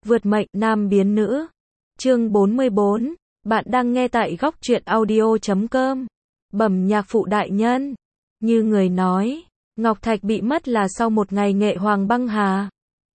Vượt mệnh nam biến nữ. Chương 44. Bạn đang nghe tại góc truyện audio.com. Bẩm nhạc phụ đại nhân. Như người nói, Ngọc Thạch bị mất là sau một ngày nghệ hoàng băng hà.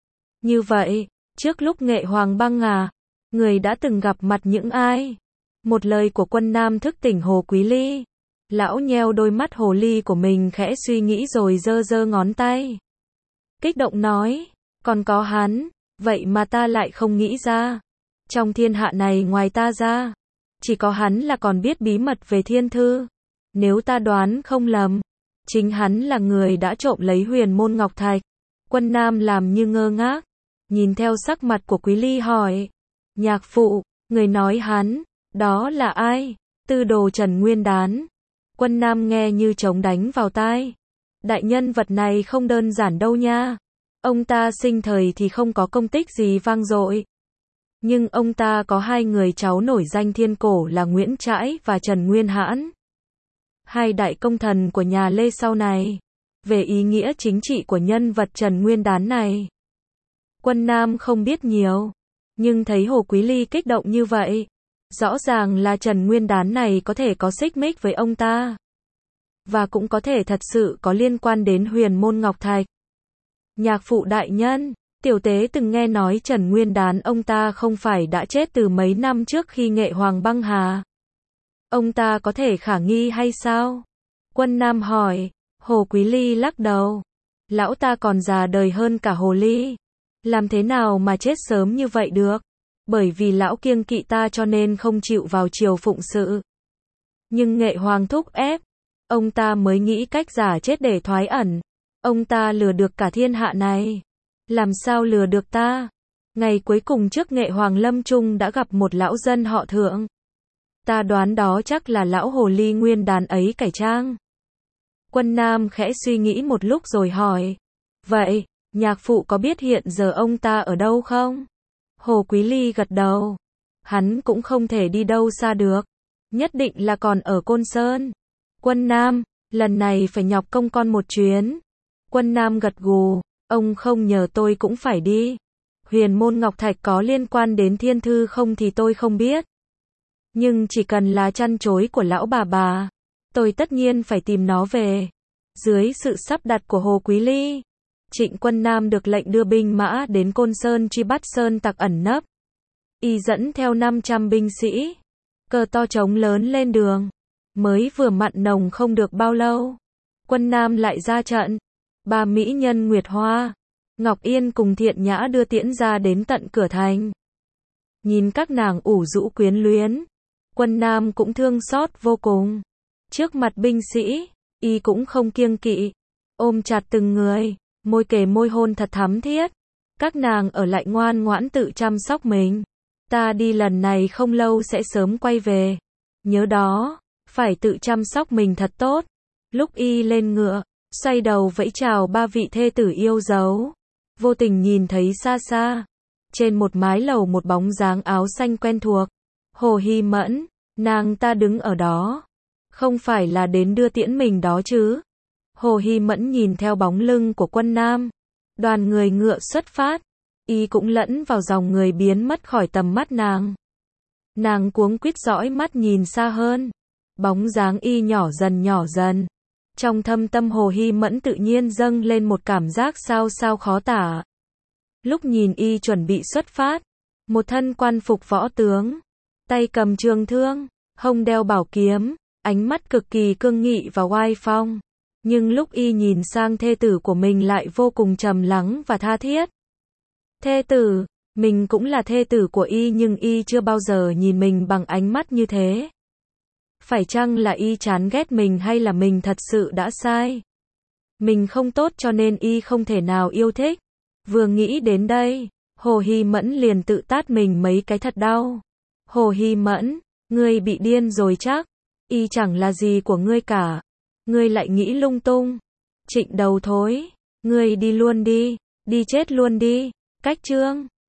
Như vậy, trước lúc nghệ hoàng băng hà, người đã từng gặp mặt những ai? Một lời của Quân Nam thức tỉnh Hồ Quý Ly. Lão nheo đôi mắt hồ ly của mình khẽ suy nghĩ rồi giơ giơ ngón tay. Kích động nói, còn có hắn, vậy mà ta lại không nghĩ ra. Trong thiên hạ này ngoài ta ra, chỉ có hắn là còn biết bí mật về thiên thư. Nếu ta đoán không lầm, chính hắn là người đã trộm lấy huyền môn ngọc thạch. Quân Nam làm như ngơ ngác, nhìn theo sắc mặt của Quý Ly hỏi, nhạc phụ, người nói hắn, đó là ai? Tư đồ Trần Nguyên Đán. Quân Nam nghe như trống đánh vào tai. Đại nhân vật này không đơn giản đâu nha. Ông ta sinh thời thì không có công tích gì vang dội. Nhưng ông ta có hai người cháu nổi danh thiên cổ là Nguyễn Trãi và Trần Nguyên Hãn. Hai đại công thần của nhà Lê sau này. Về ý nghĩa chính trị của nhân vật Trần Nguyên Đán này, Quân Nam không biết nhiều. Nhưng thấy Hồ Quý Ly kích động như vậy, rõ ràng là Trần Nguyên Đán này có thể có xích mích với ông ta. Và cũng có thể thật sự có liên quan đến huyền môn ngọc thạch. Nhạc phụ đại nhân, tiểu tế từng nghe nói Trần Nguyên Đán ông ta không phải đã chết từ mấy năm trước khi nghệ hoàng băng hà. Ông ta có thể khả nghi hay sao? Quân Nam hỏi. Hồ Quý Ly lắc đầu. Lão ta còn già đời hơn cả Hồ Ly. Làm thế nào mà chết sớm như vậy được? Bởi vì lão kiêng kỵ ta cho nên không chịu vào triều phụng sự. Nhưng nghệ hoàng thúc ép, ông ta mới nghĩ cách giả chết để thoái ẩn. Ông ta lừa được cả thiên hạ này. Làm sao lừa được ta? Ngày cuối cùng trước nghệ hoàng lâm chung đã gặp một lão dân họ Thượng. Ta đoán đó chắc là lão Hồ Ly Nguyên Đán ấy cải trang. Quân Nam khẽ suy nghĩ một lúc rồi hỏi. Vậy, nhạc phụ có biết hiện giờ ông ta ở đâu không? Hồ Quý Ly gật đầu. Hắn cũng không thể đi đâu xa được. Nhất định là còn ở Côn Sơn. Quân Nam, lần này phải nhọc công con một chuyến. Quân Nam gật gù. Ông không nhờ tôi cũng phải đi. Huyền môn ngọc thạch có liên quan đến thiên thư không thì tôi không biết. Nhưng chỉ cần là trăn trối của lão bà, tôi tất nhiên phải tìm nó về. Dưới sự sắp đặt của Hồ Quý Ly, Trịnh Quân Nam được lệnh đưa binh mã đến Côn Sơn truy bắt sơn tặc ẩn nấp. Y dẫn theo 500 binh sĩ, cờ to trống lớn lên đường. Mới vừa mặn nồng không được bao lâu, Quân Nam lại ra trận. Ba mỹ nhân Nguyệt Hoa, Ngọc Yên cùng Thiện Nhã đưa tiễn ra đến tận cửa thành. Nhìn các nàng ủ rũ quyến luyến, Quân Nam cũng thương xót vô cùng. Trước mặt binh sĩ, y cũng không kiêng kỵ, ôm chặt từng người, môi kề môi hôn thật thắm thiết. Các nàng ở lại ngoan ngoãn tự chăm sóc mình. Ta đi lần này không lâu sẽ sớm quay về. Nhớ đó, phải tự chăm sóc mình thật tốt. Lúc y lên ngựa, xoay đầu vẫy chào ba vị thê tử yêu dấu. Vô tình nhìn thấy xa xa, trên một mái lầu một bóng dáng áo xanh quen thuộc. Hồ Hy Mẫn, nàng ta đứng ở đó. Không phải là đến đưa tiễn mình đó chứ? Hồ Hy Mẫn nhìn theo bóng lưng của Quân Nam. Đoàn người ngựa xuất phát. Y cũng lẫn vào dòng người biến mất khỏi tầm mắt nàng. Nàng cuống quýt dõi mắt nhìn xa hơn. Bóng dáng y nhỏ dần. Trong thâm tâm Hồ Hy Mẫn tự nhiên dâng lên một cảm giác sao sao khó tả. Lúc nhìn y chuẩn bị xuất phát, một thân quan phục võ tướng, tay cầm trường thương, hông đeo bảo kiếm, ánh mắt cực kỳ cương nghị và oai phong. Nhưng lúc y nhìn sang thê tử của mình lại vô cùng trầm lắng và tha thiết. Thê tử, mình cũng là thê tử của y nhưng y chưa bao giờ nhìn mình bằng ánh mắt như thế. Phải chăng là y chán ghét mình hay là mình thật sự đã sai? Mình không tốt cho nên y không thể nào yêu thích. Vừa nghĩ đến đây, Hồ Hy Mẫn liền tự tát mình mấy cái thật đau. Hồ Hy Mẫn, ngươi bị điên rồi chắc. Y chẳng là gì của ngươi cả. Ngươi lại nghĩ lung tung. Trịnh đầu thối, ngươi đi luôn đi, đi chết luôn đi. Cách chương